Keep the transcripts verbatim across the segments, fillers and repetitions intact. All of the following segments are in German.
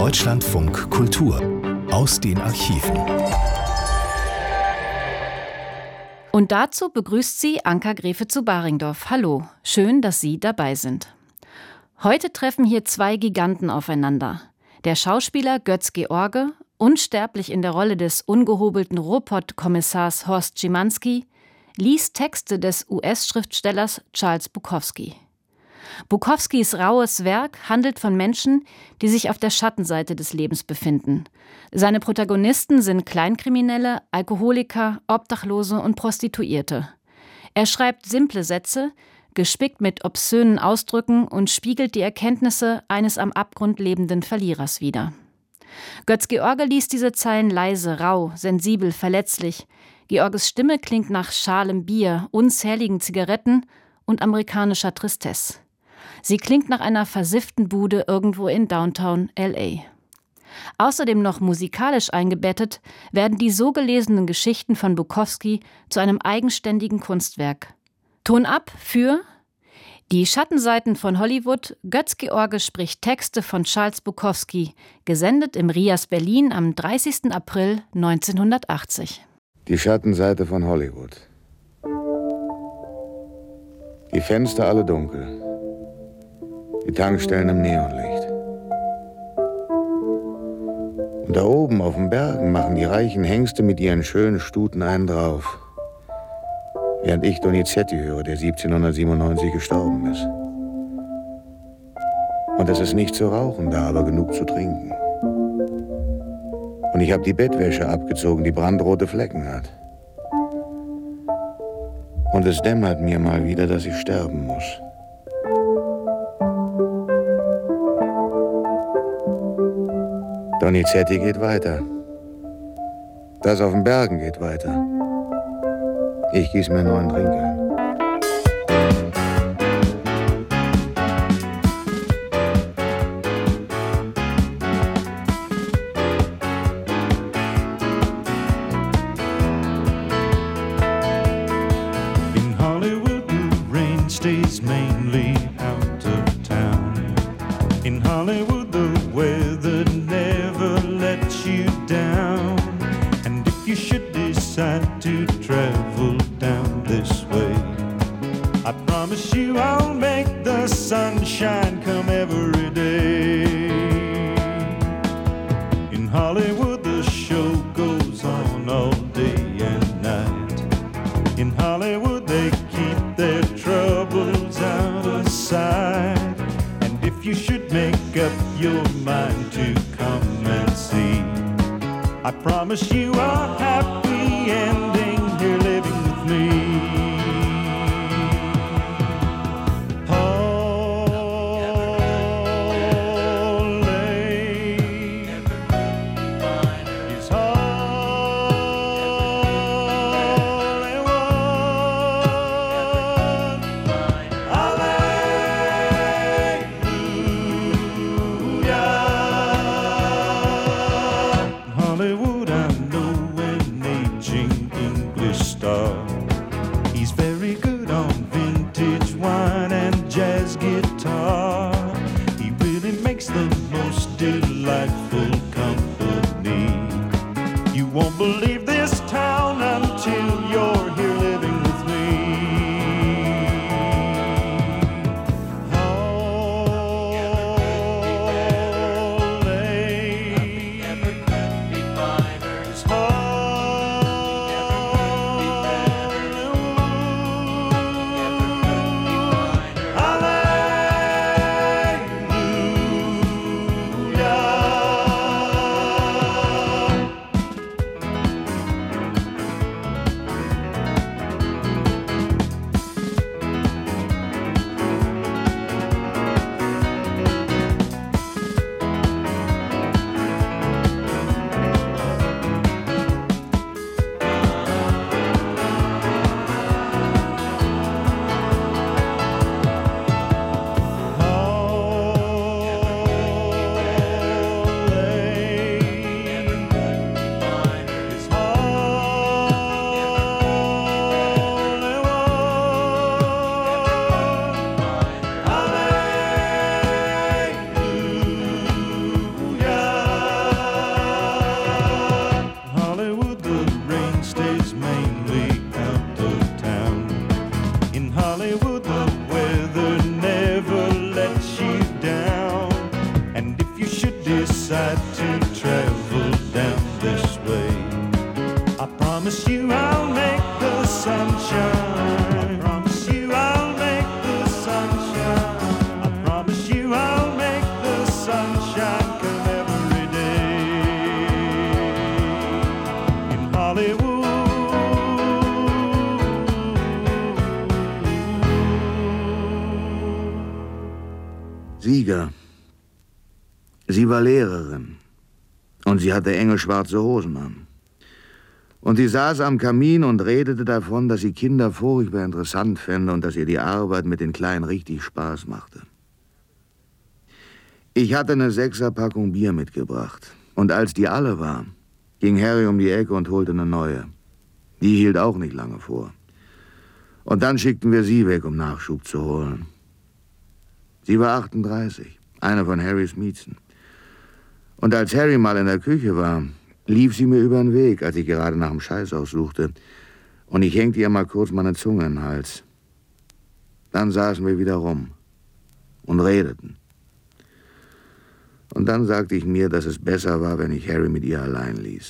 Deutschlandfunk Kultur aus den Archiven. Und dazu begrüßt sie Anka Gräfe zu Baringdorf. Hallo, schön, dass Sie dabei sind. Heute treffen hier zwei Giganten aufeinander. Der Schauspieler Götz George, unsterblich in der Rolle des ungehobelten Ruhrpott-Kommissars Horst Schimanski, liest Texte des U S-Schriftstellers Charles Bukowski. Bukowskis raues Werk handelt von Menschen, die sich auf der Schattenseite des Lebens befinden. Seine Protagonisten sind Kleinkriminelle, Alkoholiker, Obdachlose und Prostituierte. Er schreibt simple Sätze, gespickt mit obszönen Ausdrücken und spiegelt die Erkenntnisse eines am Abgrund lebenden Verlierers wider. Götz George liest diese Zeilen leise, rau, sensibel, verletzlich. Georges Stimme klingt nach schalem Bier, unzähligen Zigaretten und amerikanischer Tristesse. Sie klingt nach einer versifften Bude irgendwo in Downtown L A. Außerdem noch musikalisch eingebettet werden die so gelesenen Geschichten von Bukowski zu einem eigenständigen Kunstwerk. Ton ab für Die Schattenseiten von Hollywood. Götz George spricht Texte von Charles Bukowski, gesendet im Rias Berlin am dreißigsten April neunzehnhundertachtzig. Die Schattenseite von Hollywood. Die Fenster alle dunkel. Die Tankstellen im Neonlicht. Und da oben auf den Bergen machen die reichen Hengste mit ihren schönen Stuten einen drauf. Während ich Donizetti höre, der siebzehnhundertsiebenundneunzig gestorben ist. Und es ist nicht zu rauchen da, aber genug zu trinken. Und ich habe die Bettwäsche abgezogen, die brandrote Flecken hat. Und es dämmert mir mal wieder, dass ich sterben muss. Donizetti geht weiter. Das auf den Bergen geht weiter. Ich gieß mir einen neuen Drink ein. decide to travel down this way. I promise you I'll make the sunshine. I promise you I'll make the sunshine. I promise you I'll make the sunshine come every day in Hollywood. Sieger. Sie war Lehrerin und sie hatte enge schwarze Hosen an. Und sie saß am Kamin und redete davon, dass sie Kinder furchtbar interessant fände und dass ihr die Arbeit mit den Kleinen richtig Spaß machte. Ich hatte eine Sechserpackung Bier mitgebracht und als die alle war, ging Harry um die Ecke und holte eine neue. Die hielt auch nicht lange vor. Und dann schickten wir sie weg, um Nachschub zu holen. Sie war achtunddreißig, eine von Harrys Miezen. Und als Harry mal in der Küche war, lief sie mir über den Weg, als ich gerade nach dem Scheiß aussuchte. Und ich hängte ihr mal kurz meine Zunge in den Hals. Dann saßen wir wieder rum und redeten. Und dann sagte ich mir, dass es besser war, wenn ich Harry mit ihr allein ließ.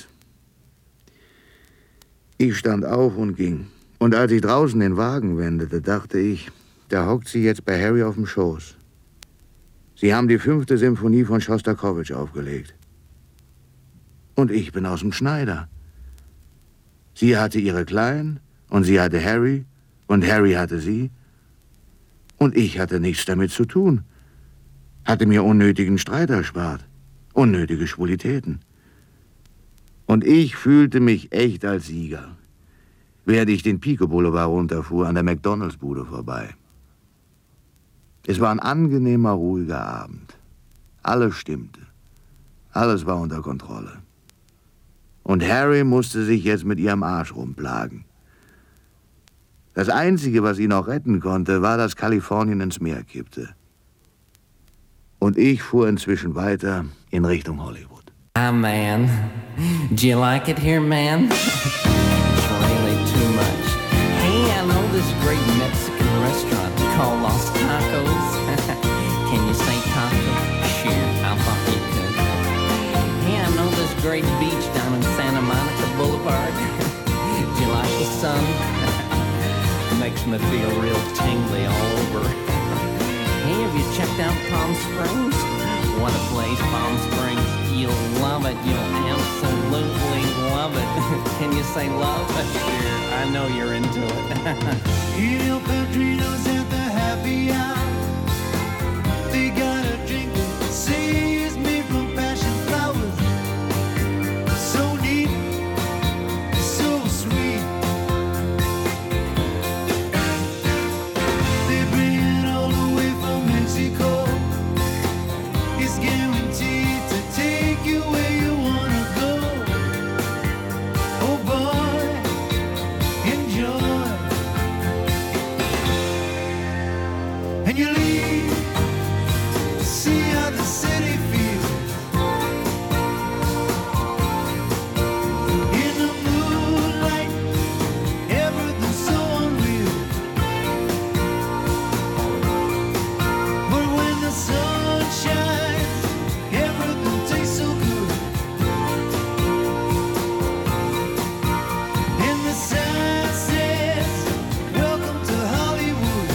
Ich stand auf und ging. Und als ich draußen den Wagen wendete, dachte ich, da hockt sie jetzt bei Harry auf dem Schoß. Sie haben die fünfte Symphonie von Schostakowitsch aufgelegt. Und ich bin aus dem Schneider. Sie hatte ihre Kleinen und sie hatte Harry und Harry hatte sie. Und ich hatte nichts damit zu tun. Hatte mir unnötigen Streit erspart. Unnötige Schwulitäten. Und ich fühlte mich echt als Sieger, während ich den Pico Boulevard runterfuhr, an der McDonalds-Bude vorbei. Es war ein angenehmer, ruhiger Abend. Alles stimmte. Alles war unter Kontrolle. Und Harry musste sich jetzt mit ihrem Arsch rumplagen. Das Einzige, was ihn noch retten konnte, war, dass Kalifornien ins Meer kippte. Und ich fuhr inzwischen weiter in Richtung Hollywood. Hi, man. Do you like it here, man? It's really too much. Hey, I know this great Mexican restaurant called Los Tacos. Can you say taco? Sure, I thought you could. Hey, I know this great beach down in Santa Monica Boulevard. Do you like the sun? Makes me feel real tingly all over. Hey, have you checked out Palm Springs? What a place, Palm Springs. You'll love it. You'll absolutely love it. Can you say love? Sure, I know you're into it. El Padrino's at the happy hour. They got a drink that says made from passion flowers. So neat, so sweet. They bring it all the way from Mexico. It's guaranteed to take you where you wanna go. Oh boy, enjoy. And you leave, see how the city feels. In the moonlight, everything's so unreal. But when the sun shines, everything tastes so good. And the sign says, welcome to Hollywood.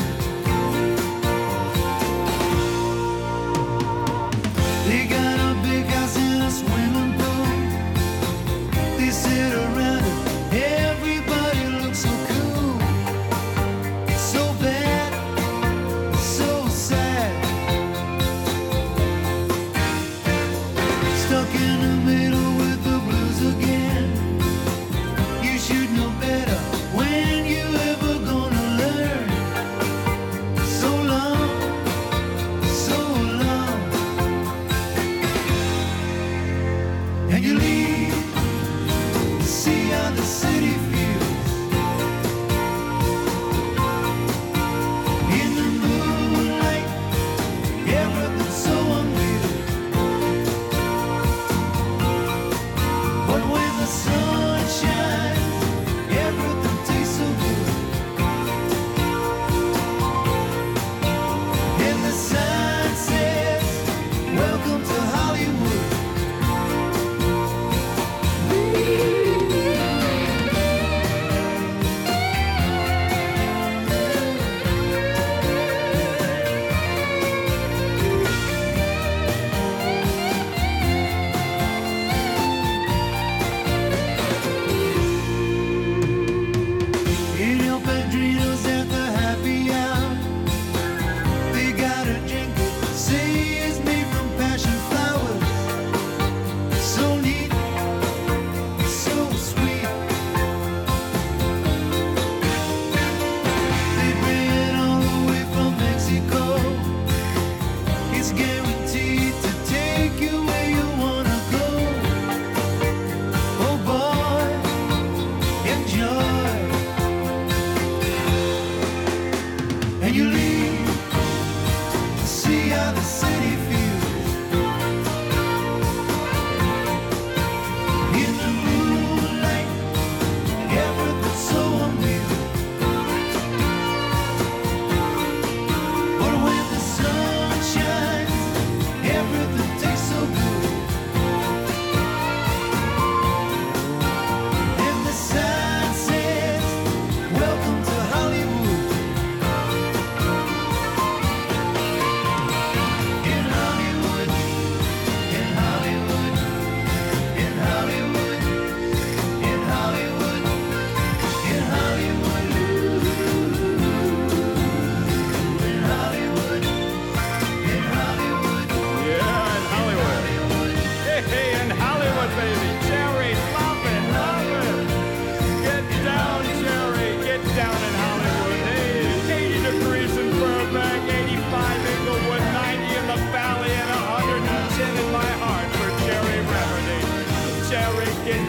They got a big house and a swimming pool. They sit around it, everybody looks so cool. So bad, so sad. Stuck in the middle with the blues again. You should know better. When you ever gonna learn? So long, so long.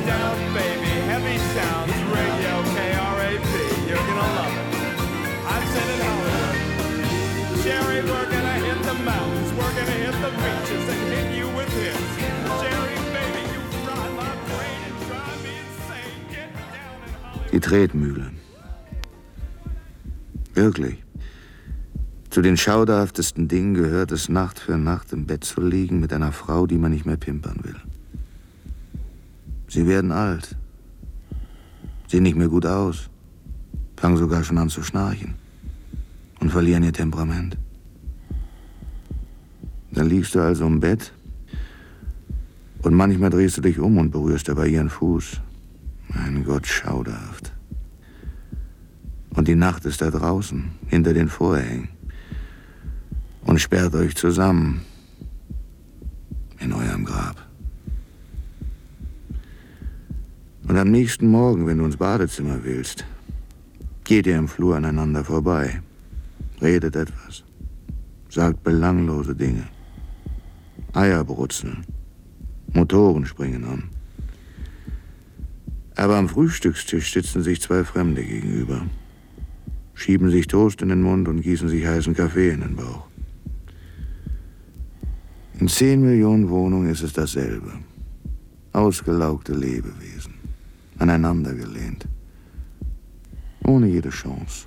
down, baby. Heavy sounds, radio K R A P. You're gonna love it. I'm sending Hollywood. Jerry, we're gonna hit the mountains. We're gonna hit the beaches and hit you with hits. Jerry, baby, you fry my brain and drive me insane. Get down in Hollywood. Die Tretmühle. Wirklich. Zu den schauderhaftesten Dingen gehört es, Nacht für Nacht im Bett zu liegen mit einer Frau, die man nicht mehr pimpern will. Sie werden alt, sehen nicht mehr gut aus, fangen sogar schon an zu schnarchen und verlieren ihr Temperament. Dann liegst du also im Bett und manchmal drehst du dich um und berührst dabei ihren Fuß. Mein Gott, schauderhaft. Und die Nacht ist da draußen, hinter den Vorhängen. Und sperrt euch zusammen in eurem Grab. Und am nächsten Morgen, wenn du ins Badezimmer willst, geht ihr im Flur aneinander vorbei, redet etwas, sagt belanglose Dinge. Eier brutzeln, Motoren springen an. Aber am Frühstückstisch sitzen sich zwei Fremde gegenüber, schieben sich Toast in den Mund und gießen sich heißen Kaffee in den Bauch. In zehn Millionen Wohnungen ist es dasselbe. Ausgelaugte Lebewesen, aneinandergelehnt, ohne jede Chance.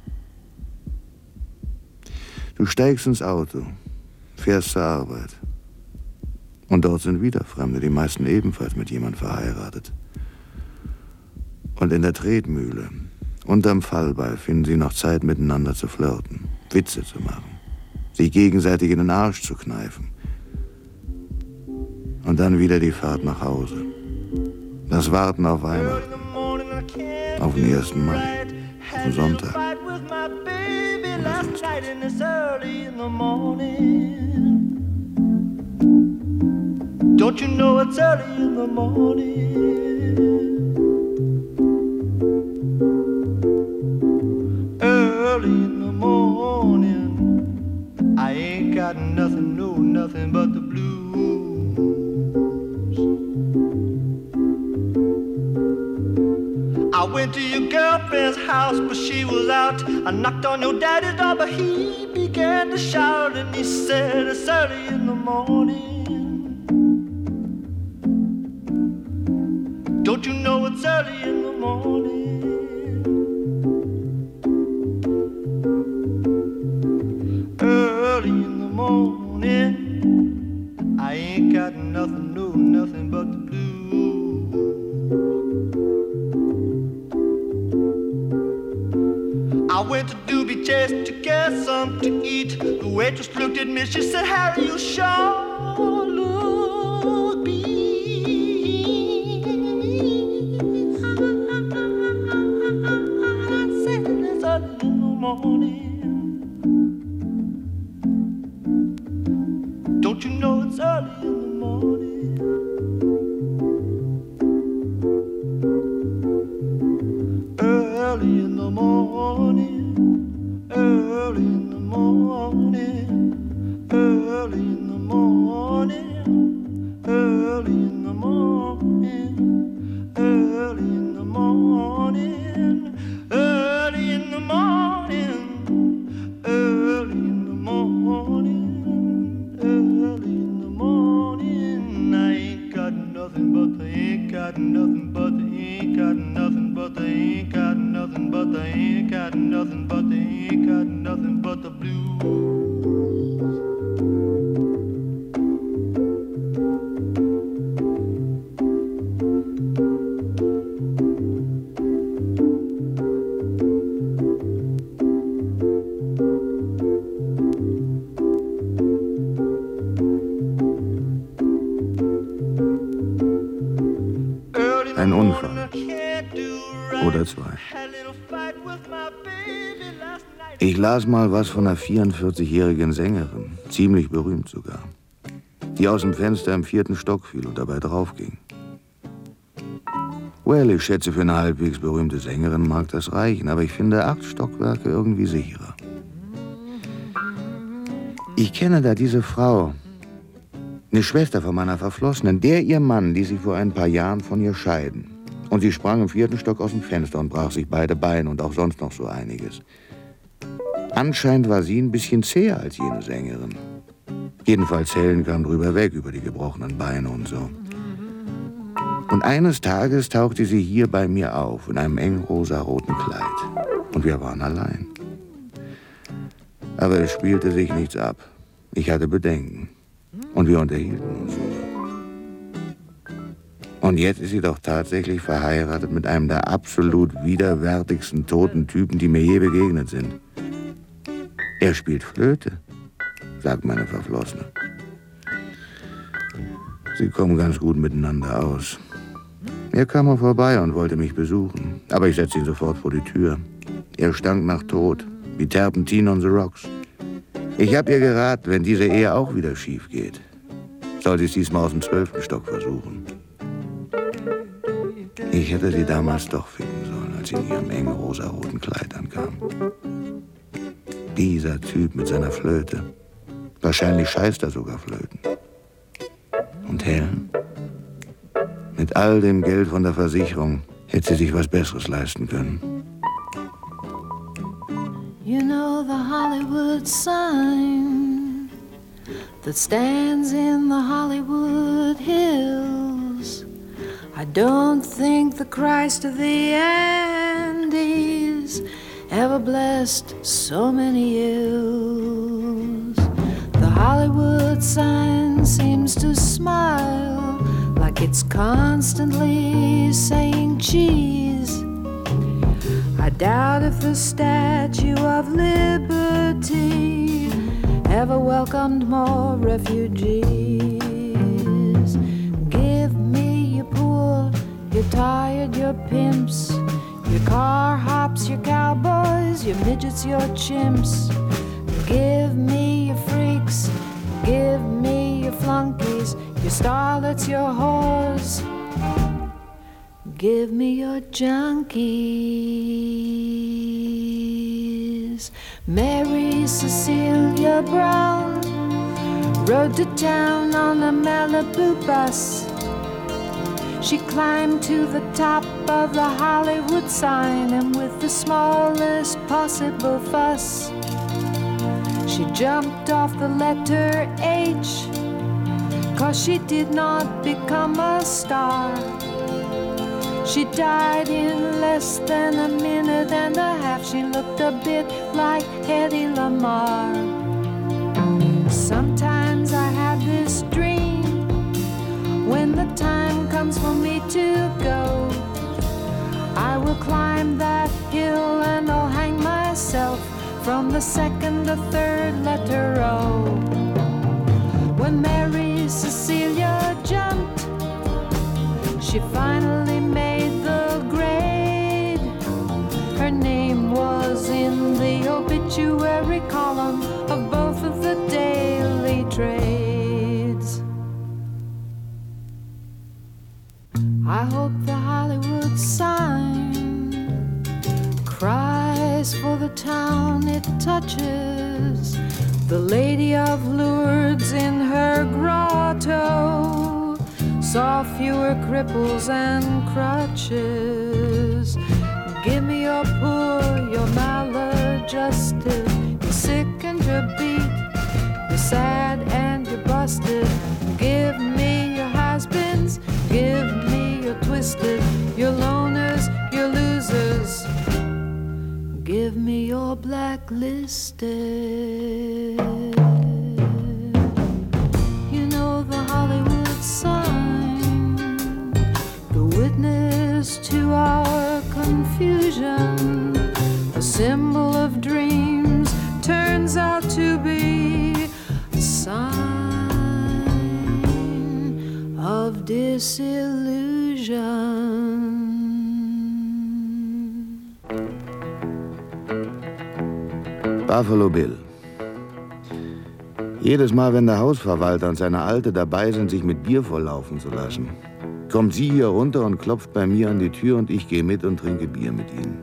Du steigst ins Auto, fährst zur Arbeit. Und dort sind wieder Fremde, die meisten ebenfalls mit jemand verheiratet. Und in der Tretmühle, unterm Fallbeil, finden sie noch Zeit, miteinander zu flirten, Witze zu machen, sich gegenseitig in den Arsch zu kneifen. Und dann wieder die Fahrt nach Hause. Das Warten auf Weihnachten, auf den ersten Mai, auf den Sonntag. Oder sonst Don't you know it's early in the morning? Early in the morning, I ain't got nothing, no, nothing but the blues. I went to your girlfriend's house, but she was out. I knocked on your daddy's door, but he began to shout, and he said, it's early in the morning. Don't you know it's early in the morning? Early in the morning, I ain't got nothing, no, nothing but the blues. I went to Doobie Chase to get something to eat. The waitress looked at me, she said, Harry, you sure look beat. I said, it's early in the morning. Don't you know it's early in the morning? Early in the morning, early in the morning, early in the morning, early in the morning, early in the morning, early in the morning, early in the morning, early in the morning. I ain't got nothing but I ain't got nothing but I ain't got nothing but I ain't got nothing but I ain't got nothing but I ain't got nothing but the blues. Ein Unfall. Oder zwei. Ich las mal was von einer vierundvierzigjährigen Sängerin, ziemlich berühmt sogar, die aus dem Fenster im vierten Stock fiel und dabei draufging. Well, ich schätze, für eine halbwegs berühmte Sängerin mag das reichen, aber ich finde acht Stockwerke irgendwie sicherer. Ich kenne da diese Frau, Eine Schwester von meiner Verflossenen, der ihr Mann ließ sich vor ein paar Jahren von ihr scheiden. Und sie sprang im vierten Stock aus dem Fenster und brach sich beide Beine und auch sonst noch so einiges. Anscheinend war sie ein bisschen zäher als jene Sängerin. Jedenfalls Helen kam drüber weg, über die gebrochenen Beine und so. Und eines Tages tauchte sie hier bei mir auf, in einem engen rosaroten Kleid. Und wir waren allein. Aber es spielte sich nichts ab. Ich hatte Bedenken. Und wir unterhielten uns. Und jetzt ist sie doch tatsächlich verheiratet mit einem der absolut widerwärtigsten toten Typen, die mir je begegnet sind. Er spielt Flöte, sagt meine Verflossene. Sie kommen ganz gut miteinander aus. Er kam mal vorbei und wollte mich besuchen, aber ich setzte ihn sofort vor die Tür. Er stank nach Tod, wie Terpentin on the Rocks. Ich hab ihr geraten, wenn diese Ehe auch wieder schief geht, soll sie es diesmal aus dem zwölften Stock versuchen. Ich hätte sie damals doch ficken sollen, als sie in ihrem engen rosaroten Kleid ankam. Dieser Typ mit seiner Flöte. Wahrscheinlich scheißt er sogar Flöten. Und Helen? Mit all dem Geld von der Versicherung hätte sie sich was Besseres leisten können. You know the Hollywood sign that stands in the Hollywood Hills. I don't think the Christ of the Andes ever blessed so many ills. The Hollywood sign seems to smile like it's constantly saying cheese. I doubt if the Statue of Liberty ever welcomed more refugees. Give me your poor, your tired, your pimps, your car hops, your cowboys, your midgets, your chimps. Give me your freaks, give me your flunkies, your starlets, your whores. Give me your junkies. Mary Cecilia Brown rode to town on a Malibu bus. She climbed to the top of the Hollywood sign, and with the smallest possible fuss, she jumped off the letter H, 'cause she did not become a star. She died in less than a minute and a half. She looked a bit like Hedy Lamarr. Sometimes I have this dream, when the time comes for me to go, I will climb that hill and I'll hang myself from the second or third letter O. When Mary Cecilia jumped, she finally made the grade. Her name was in the obituary column of both of the daily trades. I hope the Hollywood sign cries for the town it touches, the Lady of Lourdes in her grotto saw fewer cripples and crutches. Give me your poor, your maladjusted, you're sick and you're beat, you're sad and you're busted. Give me your has-beens, give me your twisted, your loners, your losers. Give me your blacklisted. You know the Hollywood sign, the witness to our confusion, a symbol of dreams, turns out to be a sign of disillusion. Buffalo Bill. Jedes Mal, wenn der Hausverwalter und seine Alte dabei sind, sich mit Bier volllaufen zu lassen, kommt sie hier runter und klopft bei mir an die Tür und ich gehe mit und trinke Bier mit ihnen.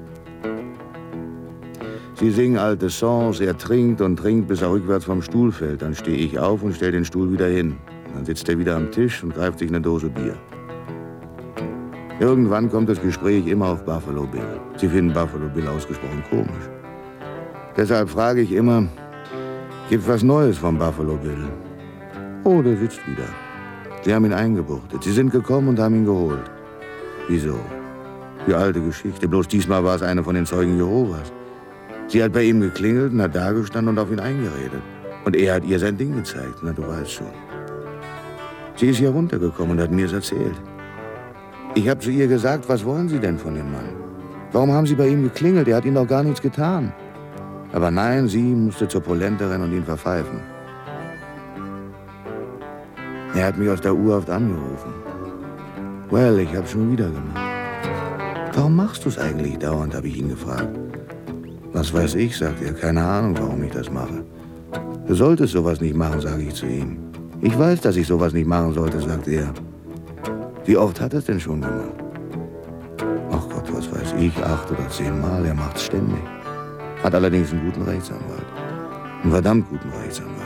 Sie singen alte Songs, er trinkt und trinkt, bis er rückwärts vom Stuhl fällt. Dann stehe ich auf und stelle den Stuhl wieder hin. Dann sitzt er wieder am Tisch und greift sich eine Dose Bier. Irgendwann kommt das Gespräch immer auf Buffalo Bill. Sie finden Buffalo Bill ausgesprochen komisch. Deshalb frage ich immer, gibt was Neues von Buffalo Bill? Oh, der sitzt wieder. Sie haben ihn eingebuchtet. Sie sind gekommen und haben ihn geholt. Wieso? Die alte Geschichte. Bloß diesmal war es eine von den Zeugen Jehovas. Sie hat bei ihm geklingelt und hat dagestanden und auf ihn eingeredet. Und er hat ihr sein Ding gezeigt. Na, du weißt schon. Sie ist hier runtergekommen und hat mir es erzählt. Ich habe zu ihr gesagt, was wollen Sie denn von dem Mann? Warum haben Sie bei ihm geklingelt? Er hat Ihnen doch gar nichts getan. Aber nein, sie musste zur Polente rennen und ihn verpfeifen. Er hat mich aus der Urhaft angerufen. Well, ich hab's schon wieder gemacht. Warum machst du's eigentlich dauernd, habe ich ihn gefragt. Was weiß ich, sagt er, keine Ahnung, warum ich das mache. Du solltest sowas nicht machen, sage ich zu ihm. Ich weiß, dass ich sowas nicht machen sollte, sagt er. Wie oft hat er es denn schon gemacht? Ach Gott, was weiß ich, acht oder zehn Mal, er macht's ständig. Hat allerdings einen guten Rechtsanwalt. Einen verdammt guten Rechtsanwalt.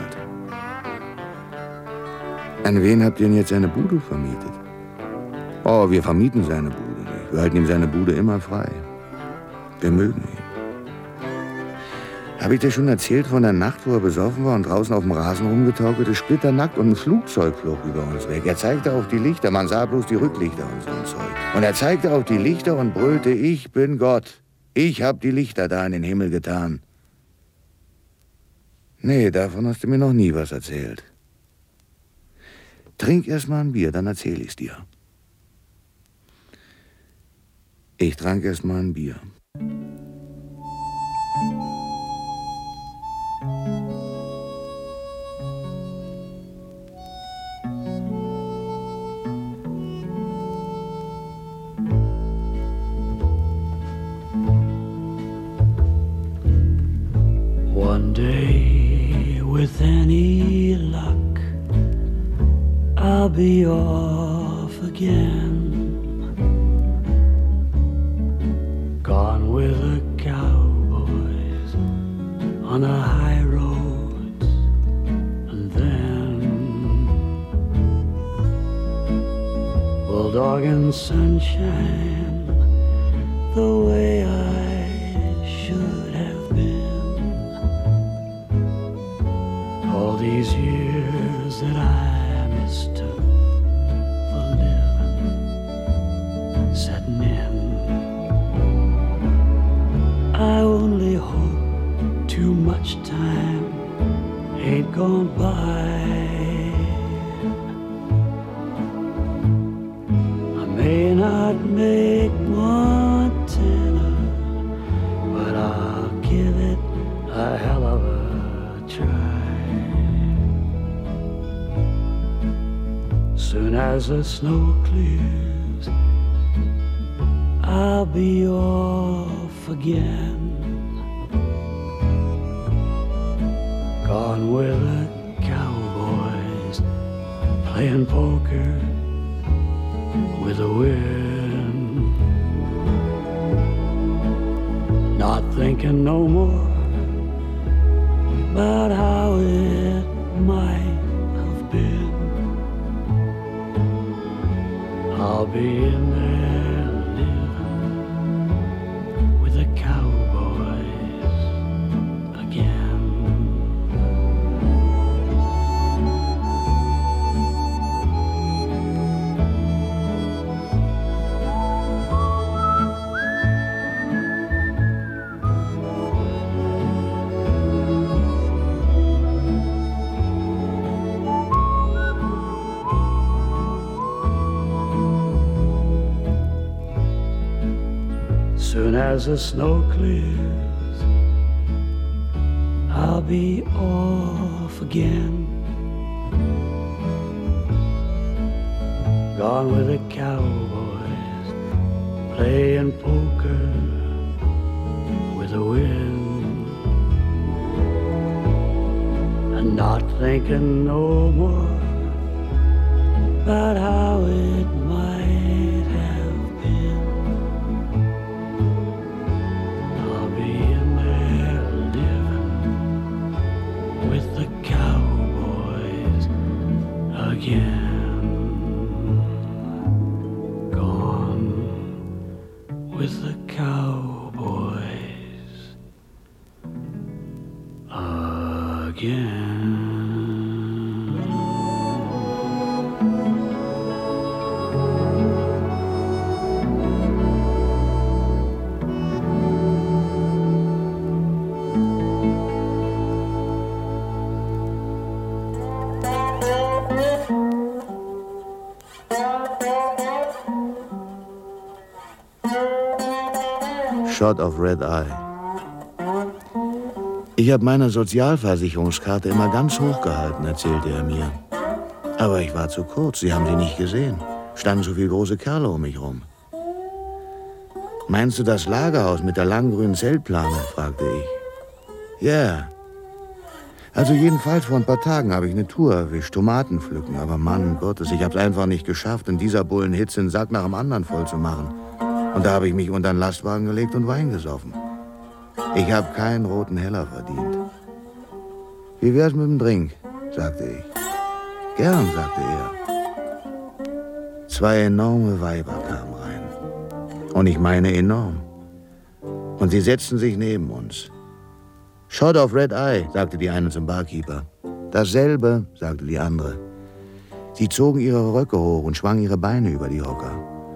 An wen habt ihr denn jetzt seine Bude vermietet? Oh, wir vermieten seine Bude nicht. Wir halten ihm seine Bude immer frei. Wir mögen ihn. Habe ich dir schon erzählt von der Nacht, wo er besoffen war und draußen auf dem Rasen rumgetaukelt ist, splitternackt und ein Flugzeug flog über uns weg. Er zeigte auf die Lichter, man sah bloß die Rücklichter und so ein Zeug. Und er zeigte auf die Lichter und brüllte, ich bin Gott. Ich hab die Lichter da in den Himmel getan. Nee, davon hast du mir noch nie was erzählt. Trink erst mal ein Bier, dann erzähl ich's dir. Ich trank erst mal ein Bier. One day, with any luck, I'll be off again. Gone with the cowboys on the high roads, and then bulldog and sunshine, the way I should have been. All these years that I mistook for living, setting in. I only hope too much time ain't gone by. I may not make Montana, but I'll give it a hell of a try. Soon as the snow clears, I'll be off again. Gone with the cowboys, playing poker with the wind. Not thinking no more about how it might have been. I'll be in there living with the cowboys again. Soon as the snow clears, I'll be off again. Gone with the cowboys, playing poker with the wind, and not thinking no more about how it might have been. I'll be in there living with the cowboys again. Shot of Red Eye. Ich habe meine Sozialversicherungskarte immer ganz hoch gehalten, erzählte er mir. Aber ich war zu kurz, Sie haben sie nicht gesehen. Standen so viele große Kerle um mich rum. Meinst du das Lagerhaus mit der langen grünen Zeltplane? Fragte ich. Ja. Yeah. Also jedenfalls vor ein paar Tagen habe ich eine Tour erwischt, Tomaten pflücken. Aber Mann Gottes, ich habe es einfach nicht geschafft, in dieser Bullenhitze einen Sack nach dem anderen voll zu machen. Und da habe ich mich unter den Lastwagen gelegt und Wein gesoffen. Ich habe keinen roten Heller verdient. Wie wär's mit dem Drink? Sagte ich. Gern, sagte er. Zwei enorme Weiber kamen rein. Und ich meine enorm. Und sie setzten sich neben uns. Shot of Red Eye, sagte die eine zum Barkeeper. Dasselbe, sagte die andere. Sie zogen ihre Röcke hoch und schwangen ihre Beine über die Hocker.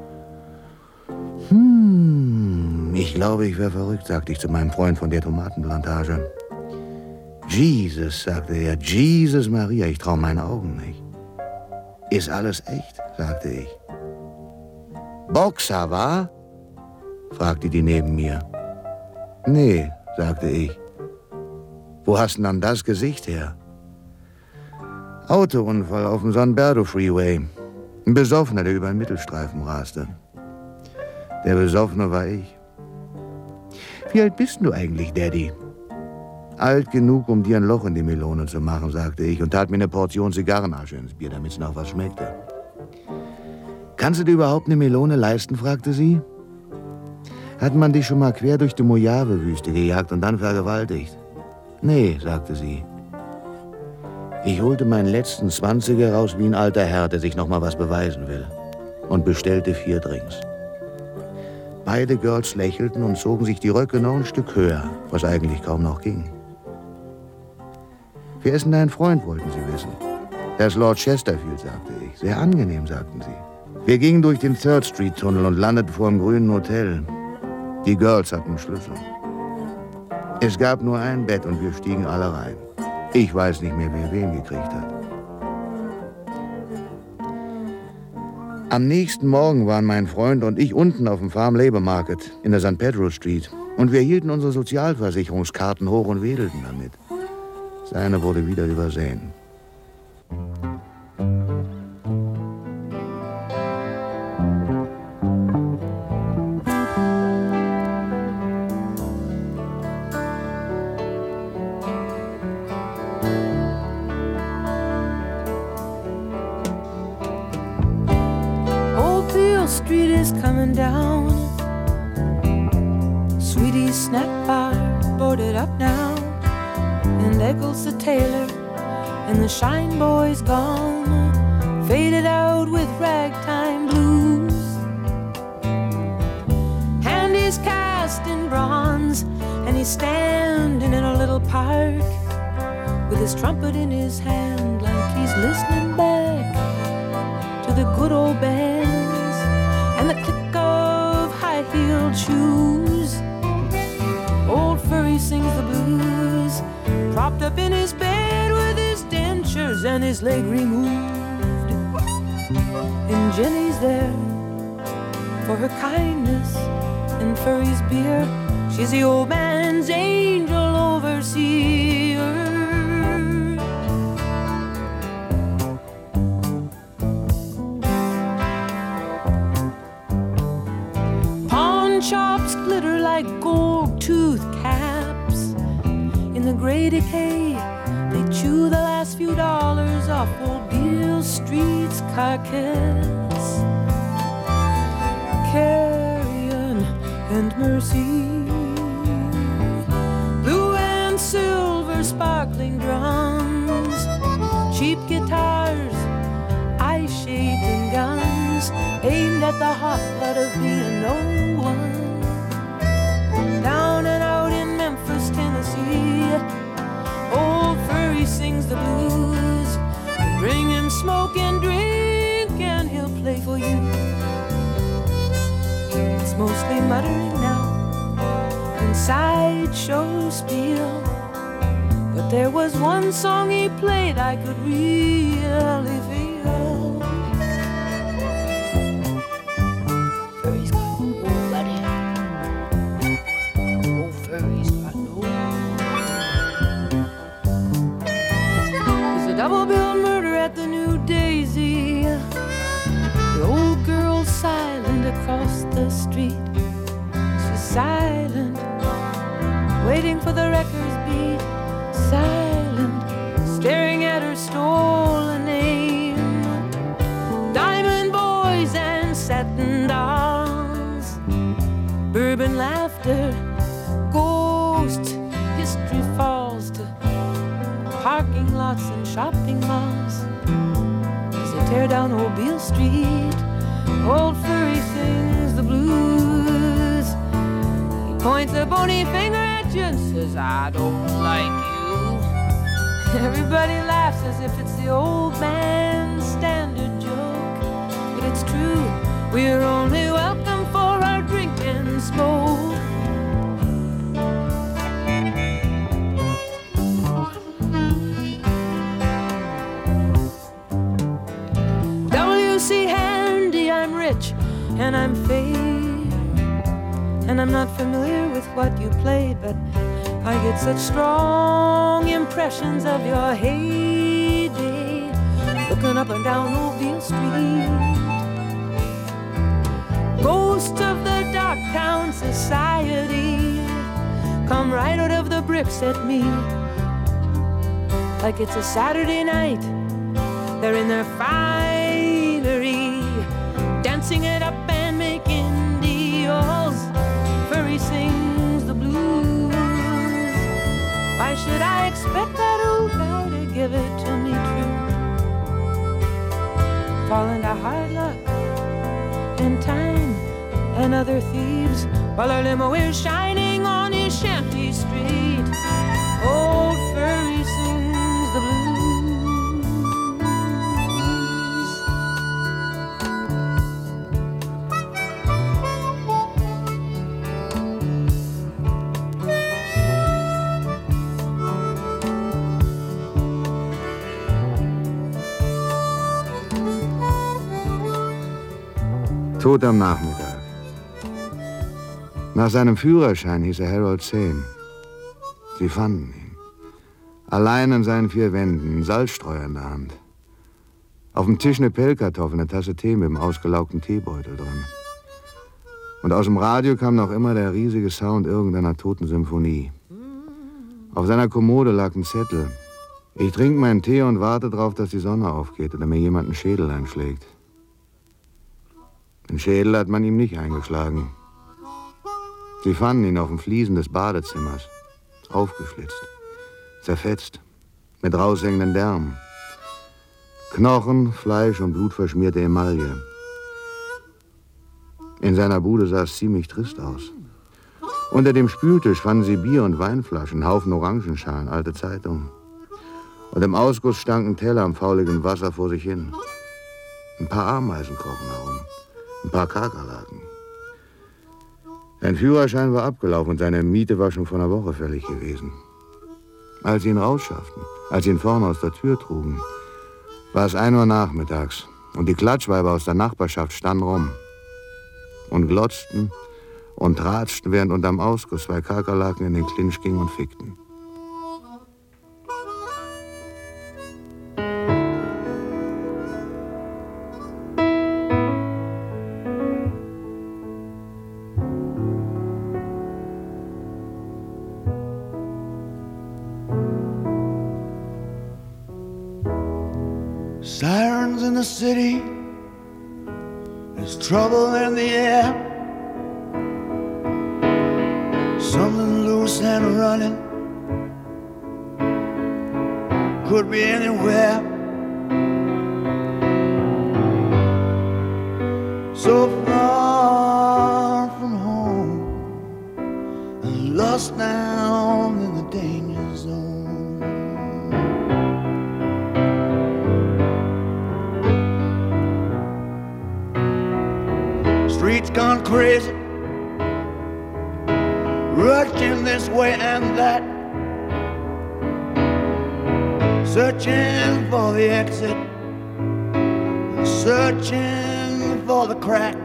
Hm, ich glaube, ich wäre verrückt, sagte ich zu meinem Freund von der Tomatenplantage. Jesus, sagte er, Jesus Maria, ich trau meinen Augen nicht. Ist alles echt, sagte ich. Boxer, wa? Fragte die neben mir. Nee, sagte ich. Wo hast denn dann das Gesicht her? Autounfall auf dem San Berdo Freeway. Ein Besoffener, der über den Mittelstreifen raste. Der Besoffene war ich. Wie alt bist du eigentlich, Daddy? Alt genug, um dir ein Loch in die Melone zu machen, sagte ich und tat mir eine Portion Zigarrenasche ins Bier, damit es noch was schmeckte. Kannst du dir überhaupt eine Melone leisten, fragte sie. Hat man dich schon mal quer durch die Mojave-Wüste gejagt und dann vergewaltigt? Nee, sagte sie. Ich holte meinen letzten Zwanziger raus wie ein alter Herr, der sich noch mal was beweisen will. Und bestellte vier Drinks. Beide Girls lächelten und zogen sich die Röcke noch ein Stück höher, was eigentlich kaum noch ging. Wer ist denn dein Freund, wollten sie wissen. Das ist Lord Chesterfield, sagte ich. Sehr angenehm, sagten sie. Wir gingen durch den Third Street Tunnel und landeten vor dem grünen Hotel. Die Girls hatten Schlüssel. Es gab nur ein Bett und wir stiegen alle rein. Ich weiß nicht mehr, wer wen gekriegt hat. Am nächsten Morgen waren mein Freund und ich unten auf dem Farm Labor Market in der San Pedro Street. Und wir hielten unsere Sozialversicherungskarten hoch und wedelten damit. Seine wurde wieder übersehen. Street is coming down. Sweetie's snack bar boarded up now, and there goes the tailor, and the shine boy's gone, faded out with ragtime blues. And he's cast in bronze, and he's standing in a little park with his trumpet in his hand, like he's listening back to the good old bands and the click of high-heeled shoes. Old Furry sings the blues, propped up in his bed with his dentures and his leg removed. And Jenny's there for her kindness and Furry's beer. She's the old man's angel overseer. Shops glitter like gold tooth caps. In the gray decay, they chew the last few dollars off old Beale Street's carcass. Carrion and Mercy, blue and silver sparkling drums, cheap guitars, eye shades and guns, aimed at the hot blood of being no one. Down and out in Memphis, Tennessee, old Furry sings the blues. Bring him smoke and drink and he'll play for you. It's mostly muttering now and sideshow spiel, but there was one song he played I could really feel. street. She's silent, waiting for the record's beat. Silent, staring at her stolen name. Diamond boys and satin dolls, bourbon laughter, ghost history falls to parking lots and shopping malls. As they tear down Old Beale Street, old furry sings the blues. He points a bony finger at you and says, I don't like you. Everybody laughs as if it's the old man's standard joke. But it's true, we're only welcome for our drink and smoke. W C Handy, I'm rich and I'm fair, and I'm not familiar with what you play, but I get such strong impressions of your heyday, looking up and down Old Beale Street. Ghosts of the Darktown Society come right out of the bricks at me, like it's a Saturday night. They're in their finery, dancing it up and making deals. Furry sings the blues. Why should I expect that old guy to give it to me true? Fall into hard luck and time and other thieves, while our limo is shining on his shanty street. Old Furry sings the blues. Tot am Nachmittag. Nach seinem Führerschein hieß er Harold Sane. Sie fanden ihn. Allein an seinen vier Wänden, ein Salzstreuer in der Hand. Auf dem Tisch eine Pellkartoffel, eine Tasse Tee mit dem ausgelaugten Teebeutel drin. Und aus dem Radio kam noch immer der riesige Sound irgendeiner toten Symphonie. Auf seiner Kommode lag ein Zettel. Ich trinke meinen Tee und warte drauf, dass die Sonne aufgeht oder mir jemand einen Schädel einschlägt. Den Schädel hat man ihm nicht eingeschlagen. Sie fanden ihn auf dem Fliesen des Badezimmers, aufgeschlitzt, zerfetzt, mit raushängenden Därmen. Knochen, Fleisch und blutverschmierte Emaille. In seiner Bude sah es ziemlich trist aus. Unter dem Spültisch fanden sie Bier- und Weinflaschen, Haufen Orangenschalen, alte Zeitungen. Und im Ausguss stanken Teller am fauligen Wasser vor sich hin. Ein paar Ameisen krochen herum. Ein paar Kakerlaken. Sein Führerschein war abgelaufen und seine Miete war schon vor einer Woche fällig gewesen. Als sie ihn rausschafften, als sie ihn vorne aus der Tür trugen, war es ein Uhr nachmittags und die Klatschweiber aus der Nachbarschaft standen rum und glotzten und tratschten, während unterm Ausguss zwei Kakerlaken in den Clinch gingen und fickten. Sirens in the city, there's trouble in the air. Something loose and running, could be anywhere. So far from home and lost down in the danger zone. Streets gone crazy, rushing this way and that, searching for the exit, searching for the crack,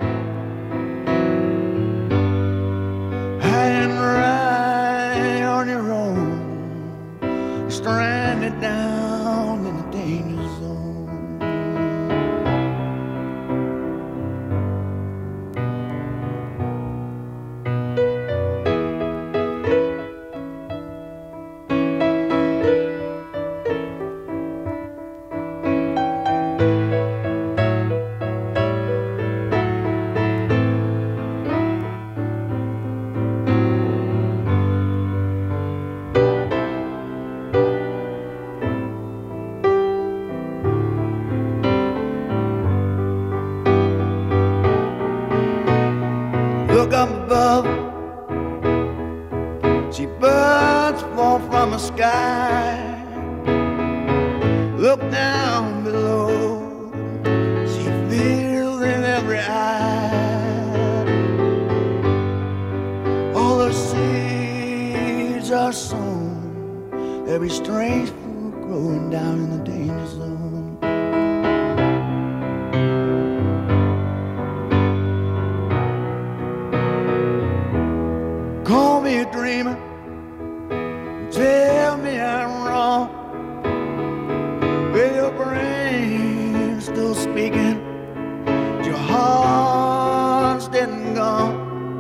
hanging right on your own, stranded down in the danger zone. Look up above, see birds fall from the sky. Look down below, see fears in every eye. All the seeds are sown, there be strange food growing down in the danger zone. Call me a dreamer, tell me I'm wrong. With your brain still speaking, your heart's dead and gone.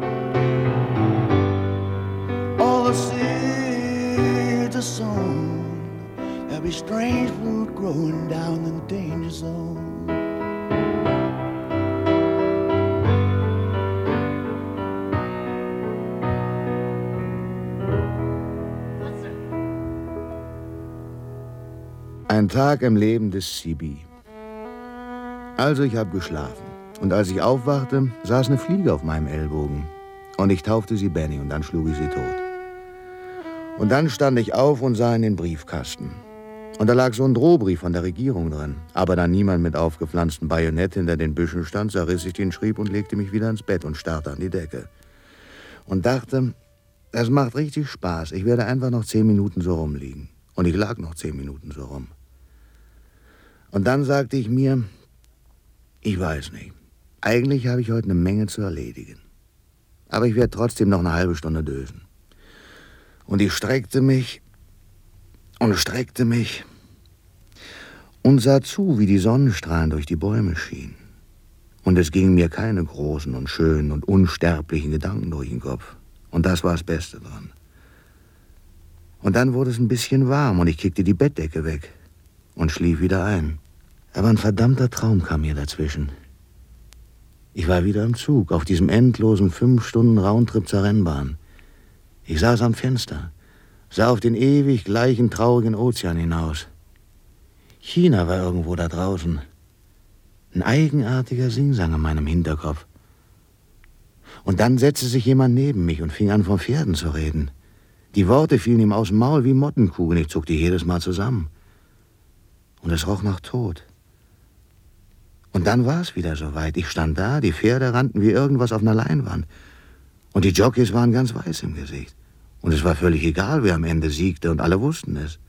All the seeds are sown, there'll be strange fruit growing down in the danger zone. Ein Tag im Leben des C B. Also ich habe geschlafen. Und als ich aufwachte, saß eine Fliege auf meinem Ellbogen. Und ich taufte sie Benny und dann schlug ich sie tot. Und dann stand ich auf und sah in den Briefkasten. Und da lag so ein Drohbrief von der Regierung drin. Aber da niemand mit aufgepflanztem Bajonett hinter den Büschen stand, zerriss ich den Schrieb und legte mich wieder ins Bett und starrte an die Decke. Und dachte, das macht richtig Spaß. Ich werde einfach noch zehn Minuten so rumliegen. Und ich lag noch zehn Minuten so rum. Und dann sagte ich mir, ich weiß nicht, eigentlich habe ich heute eine Menge zu erledigen. Aber ich werde trotzdem noch eine halbe Stunde dösen. Und ich streckte mich und streckte mich und sah zu, wie die Sonnenstrahlen durch die Bäume schienen. Und es gingen mir keine großen und schönen und unsterblichen Gedanken durch den Kopf. Und das war das Beste dran. Und dann wurde es ein bisschen warm und ich kickte die Bettdecke weg und schlief wieder ein. Aber ein verdammter Traum kam mir dazwischen. Ich war wieder im Zug, auf diesem endlosen fünf Stunden Roundtrip zur Rennbahn. Ich saß am Fenster, sah auf den ewig gleichen traurigen Ozean hinaus. China war irgendwo da draußen. Ein eigenartiger Singsang in meinem Hinterkopf. Und dann setzte sich jemand neben mich und fing an, von Pferden zu reden. Die Worte fielen ihm aus dem Maul wie Mottenkugeln. Ich zuckte jedes Mal zusammen. Und es roch nach Tod. Und dann war es wieder soweit. Ich stand da, die Pferde rannten wie irgendwas auf einer Leinwand. Und die Jockeys waren ganz weiß im Gesicht. Und es war völlig egal, wer am Ende siegte, und alle wussten es.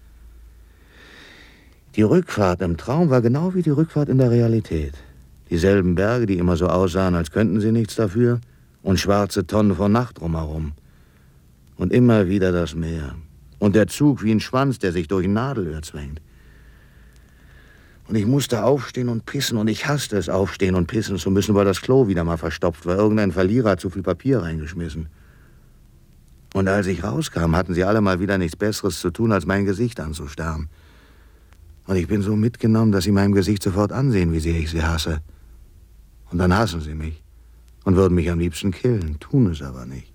Die Rückfahrt im Traum war genau wie die Rückfahrt in der Realität. Dieselben Berge, die immer so aussahen, als könnten sie nichts dafür, und schwarze Tonnen von Nacht drumherum. Und immer wieder das Meer. Und der Zug wie ein Schwanz, der sich durch ein Nadelöhr zwängt. Und ich musste aufstehen und pissen, und ich hasste es, aufstehen und pissen zu müssen, weil das Klo wieder mal verstopft war. Irgendein Verlierer hat zu viel Papier reingeschmissen. Und als ich rauskam, hatten sie alle mal wieder nichts Besseres zu tun, als mein Gesicht anzustarren. Und ich bin so mitgenommen, dass sie meinem Gesicht sofort ansehen, wie sehr ich sie hasse. Und dann hassen sie mich und würden mich am liebsten killen, tun es aber nicht.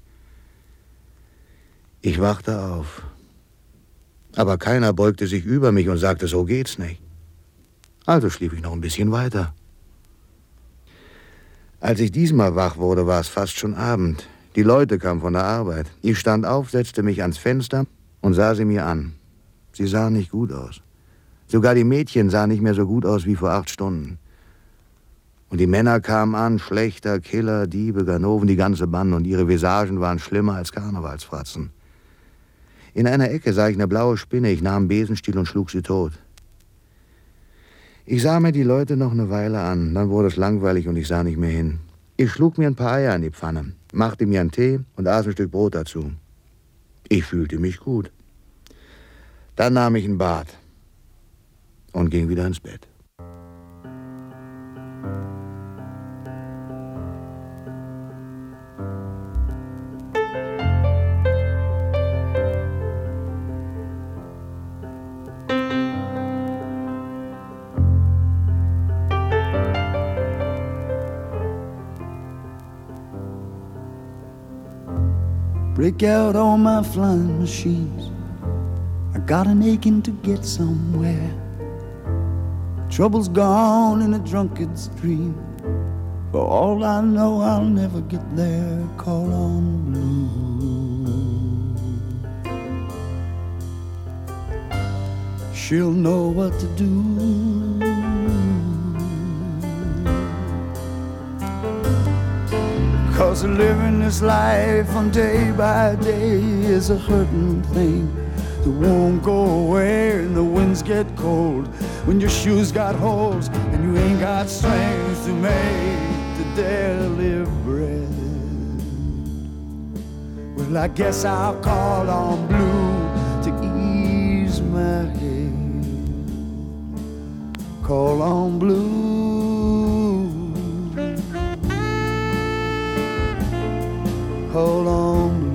Ich wachte auf. Aber keiner beugte sich über mich und sagte, so geht's nicht. Also schlief ich noch ein bisschen weiter. Als ich diesmal wach wurde, war es fast schon Abend. Die Leute kamen von der Arbeit. Ich stand auf, setzte mich ans Fenster und sah sie mir an. Sie sahen nicht gut aus. Sogar die Mädchen sahen nicht mehr so gut aus wie vor acht Stunden. Und die Männer kamen an, Schlächter, Killer, Diebe, Ganoven, die ganze Bande. Und ihre Visagen waren schlimmer als Karnevalsfratzen. In einer Ecke sah ich eine blaue Spinne. Ich nahm einen Besenstiel und schlug sie tot. Ich sah mir die Leute noch eine Weile an. Dann wurde es langweilig und ich sah nicht mehr hin. Ich schlug mir ein paar Eier in die Pfanne, machte mir einen Tee und aß ein Stück Brot dazu. Ich fühlte mich gut. Dann nahm ich ein Bad und ging wieder ins Bett. Break out all my flying machines. I got an aching to get somewhere. Trouble's gone in a drunkard's dream. For all I know, I'll never get there. Call on blue. She'll know what to do. Cause living this life on day by day is a hurting thing that won't go away. And the winds get cold when your shoes got holes and you ain't got strength to make the daily bread. Well, I guess I'll call on blue to ease my head. Call on blue. Call on blue.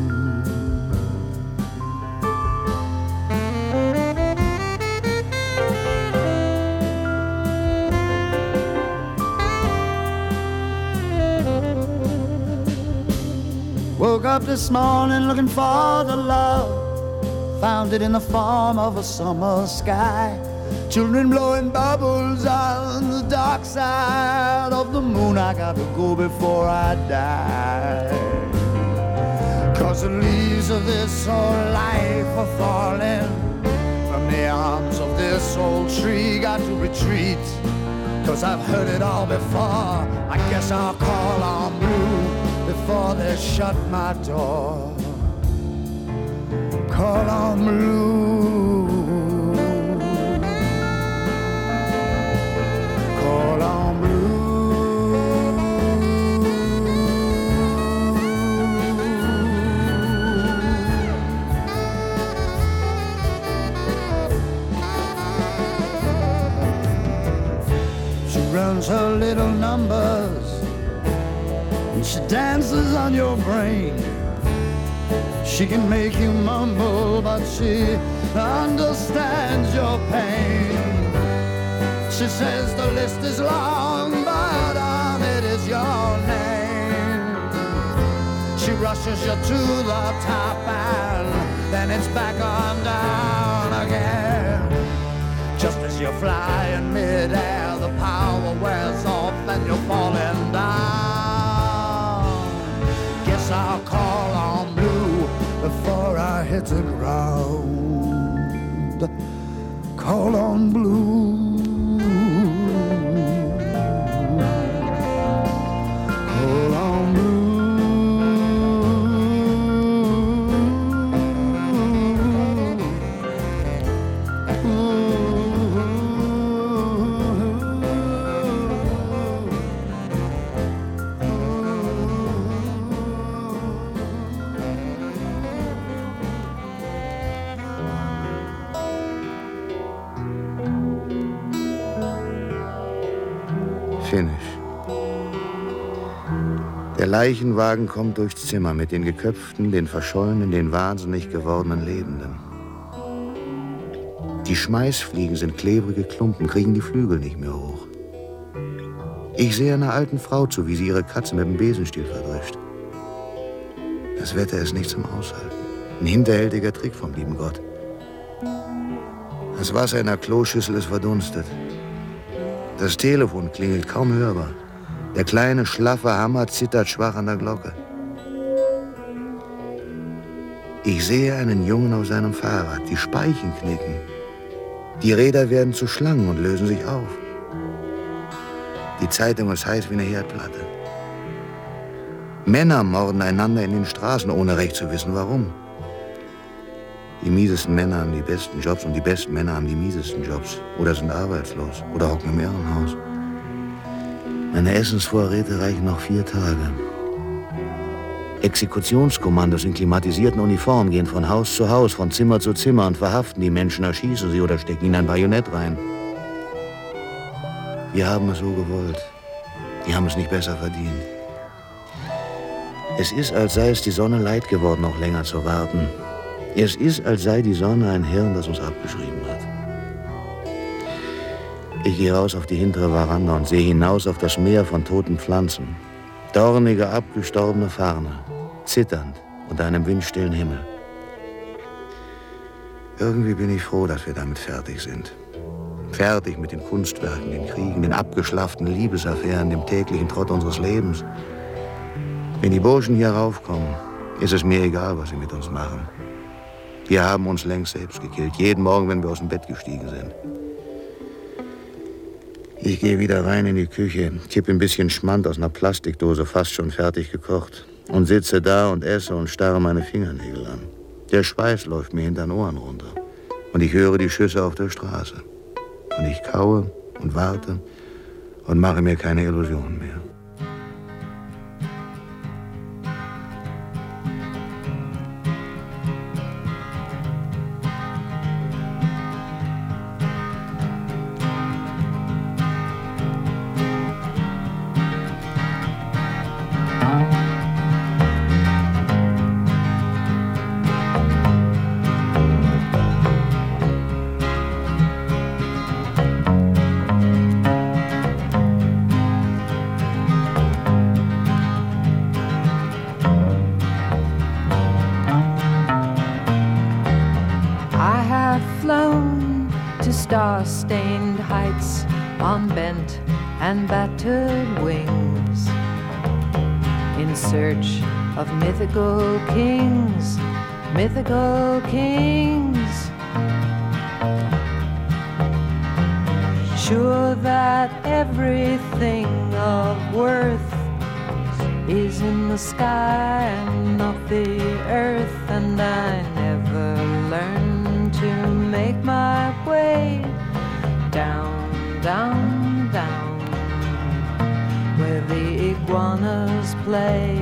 Woke up this morning looking for the love, found it in the form of a summer sky. Children blowing bubbles on the dark side of the moon. I got to go before I die. Cause the leaves of this old life are falling from the arms of this old tree. Got to retreat, cause I've heard it all before. I guess I'll call on blue before they shut my door. Call on blue. Call on blue. She runs her little numbers and she dances on your brain. She can make you mumble, but she understands your pain. She says the list is long, but on it is your name. She rushes you to the top and then it's back on down again. Just as you fly in midair, the power wears off and you're falling down. Guess I'll call on blue before I hit the ground. Call on blue. Call on blue. Finish. Der Leichenwagen kommt durchs Zimmer mit den geköpften, den verschollenen, den wahnsinnig gewordenen Lebenden. Die Schmeißfliegen sind klebrige Klumpen, kriegen die Flügel nicht mehr hoch. Ich sehe einer alten Frau zu, wie sie ihre Katze mit dem Besenstiel verdrischt. Das Wetter ist nicht zum Aushalten. Ein hinterhältiger Trick vom lieben Gott. Das Wasser in der Kloschüssel ist verdunstet. Das Telefon klingelt kaum hörbar. Der kleine, schlaffe Hammer zittert schwach an der Glocke. Ich sehe einen Jungen auf seinem Fahrrad, die Speichen knicken. Die Räder werden zu Schlangen und lösen sich auf. Die Zeitung ist heiß wie eine Herdplatte. Männer morden einander in den Straßen, ohne recht zu wissen, warum. Die miesesten Männer haben die besten Jobs und die besten Männer haben die miesesten Jobs. Oder sind arbeitslos oder hocken im Irrenhaus. Meine Essensvorräte reichen noch vier Tage. Exekutionskommandos in klimatisierten Uniformen gehen von Haus zu Haus, von Zimmer zu Zimmer und verhaften die Menschen, erschießen sie oder stecken ihnen ein Bajonett rein. Wir haben es so gewollt. Die haben es nicht besser verdient. Es ist, als sei es die Sonne leid geworden, noch länger zu warten. Es ist, als sei die Sonne ein Hirn, das uns abgeschrieben hat. Ich gehe raus auf die hintere Veranda und sehe hinaus auf das Meer von toten Pflanzen. Dornige, abgestorbene Farne, zitternd unter einem windstillen Himmel. Irgendwie bin ich froh, dass wir damit fertig sind. Fertig mit den Kunstwerken, den Kriegen, den abgeschlafften Liebesaffären, dem täglichen Trott unseres Lebens. Wenn die Burschen hier raufkommen, ist es mir egal, was sie mit uns machen. Die haben uns längst selbst gekillt, jeden Morgen, wenn wir aus dem Bett gestiegen sind. Ich gehe wieder rein in die Küche, kippe ein bisschen Schmand aus einer Plastikdose, fast schon fertig gekocht, und sitze da und esse und starre meine Fingernägel an. Der Schweiß läuft mir hinter den Ohren runter und ich höre die Schüsse auf der Straße. Und ich kaue und warte und mache mir keine Illusionen mehr. Star-stained heights on bent and battered wings, in search of mythical kings, mythical kings. Sure that everything of worth is in the sky and not the earth, and I never learned to make my way down, down, down, where the iguanas play.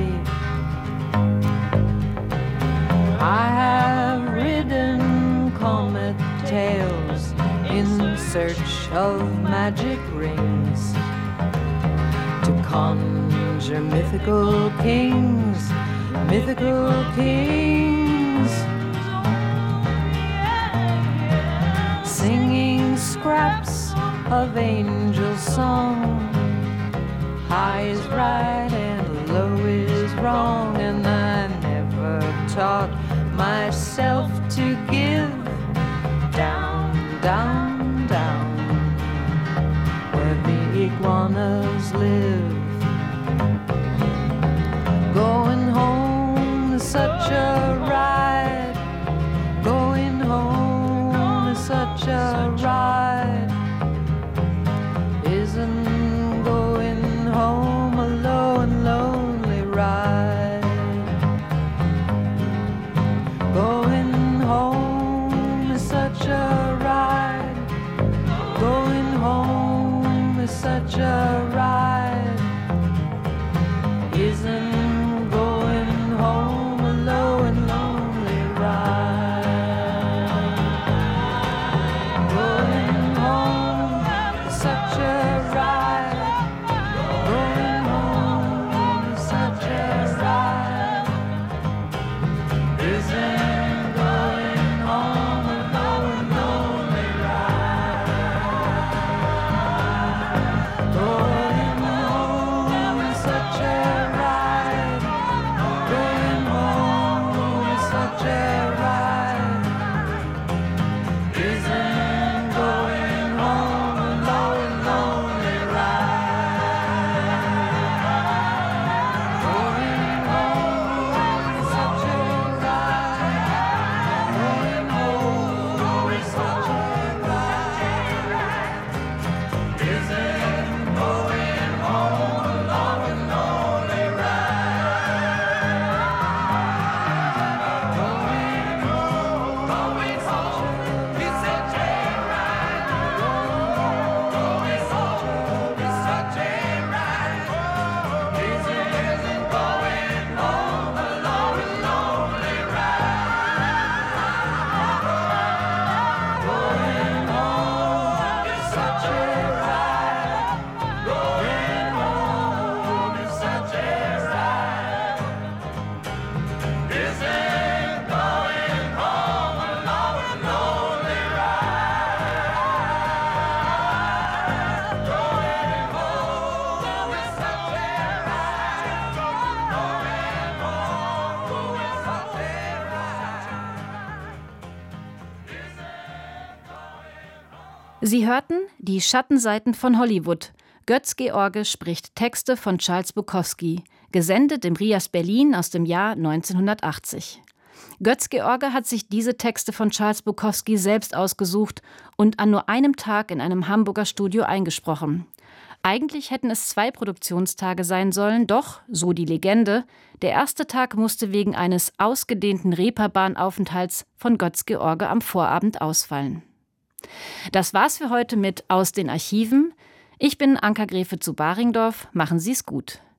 I have ridden comet tails in search of magic rings to conjure mythical kings, mythical kings, singing scraps of angel song. High is right and low is wrong, and I never taught myself to give down, down, down, where the iguanas live. Going home is such a ride, going home is such a ride. Isn't going home alone Sie hörten Die Schattenseiten von Hollywood. Götz-George spricht Texte von Charles Bukowski, gesendet im Rias Berlin aus dem Jahr neunzehnhundertachtzig. Götz-George hat sich diese Texte von Charles Bukowski selbst ausgesucht und an nur einem Tag in einem Hamburger Studio eingesprochen. Eigentlich hätten es zwei Produktionstage sein sollen, doch, so die Legende, der erste Tag musste wegen eines ausgedehnten Reeperbahn-Aufenthalts von Götz-George am Vorabend ausfallen. Das war's für heute mit Aus den Archiven. Ich bin Anka Gräfe zu Baringdorf. Machen Sie's gut.